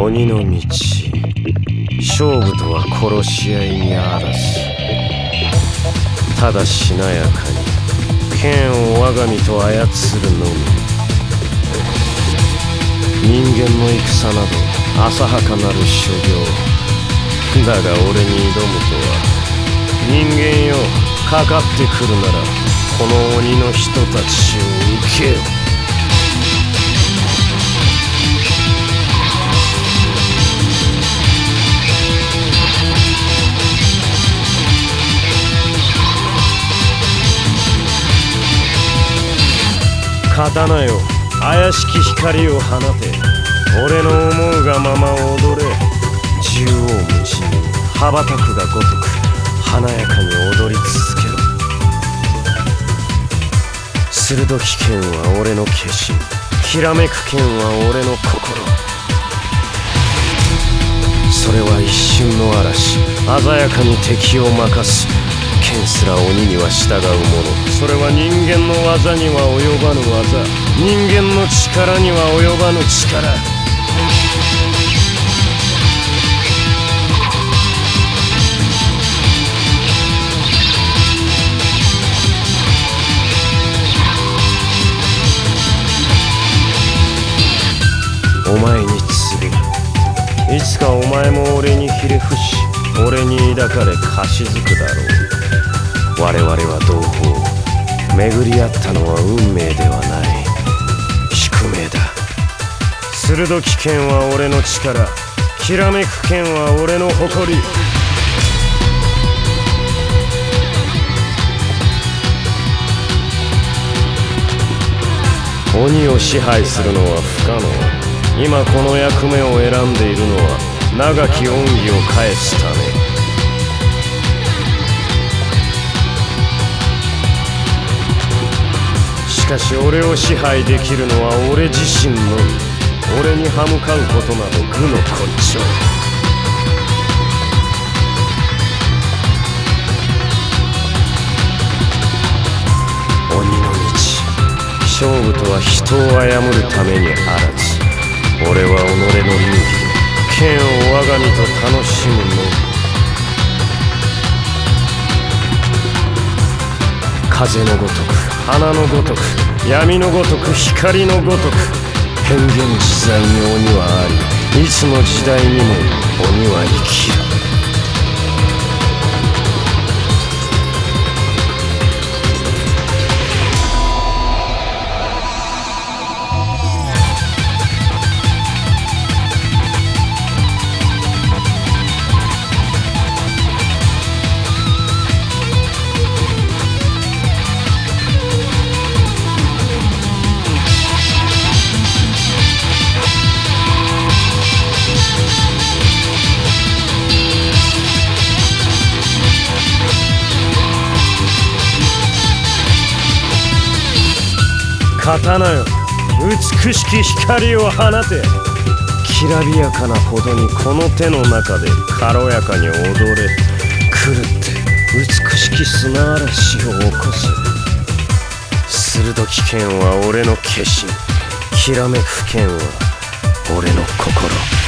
鬼の道、勝負とは殺し合いにあらず、ただしなやかに剣を我が身と操るのみ。人間の戦など浅はかなる所業だが、俺に挑むとは。人間よ、かかってくるならこの鬼の人たちを受けよ。刀よ、怪しき光を放て。俺の思うがまま踊れ。縦横無尽に羽ばたくがごとく華やかに踊り続けろ。鋭き剣は俺の化身、きらめく剣は俺の心。それは一瞬の嵐、鮮やかに敵を任す。剣すら鬼には従うもの。それは人間の技には及ばぬ技、人間の力には及ばぬ力。お前に告ぐ。いつかお前も俺にひれ伏し、俺に抱かれかしずくだろう。我々は同胞、巡り合ったのは運命ではない、宿命だ。鋭き剣は俺の力、きらめく剣は俺の誇り。鬼を支配するのは不可能。今この役目を選んでいるのは長き恩義を返すため。しかし俺を支配できるのは俺自身のみ。俺に歯向かうことなど愚の骨頂。鬼の道、勝負とは人を殺るためにあらず。俺は己の流儀で剣を我が身と楽しむのみ。風のごとく、花のごとく、闇のごとく、光のごとく、変幻自在に鬼はあり、いつの時代にも鬼は生きる。刀よ、美しき光を放て。きらびやかなほどにこの手の中で軽やかに踊れ。狂って美しき砂嵐を起こせ。鋭き剣は俺の化身、きらめく剣は俺の心。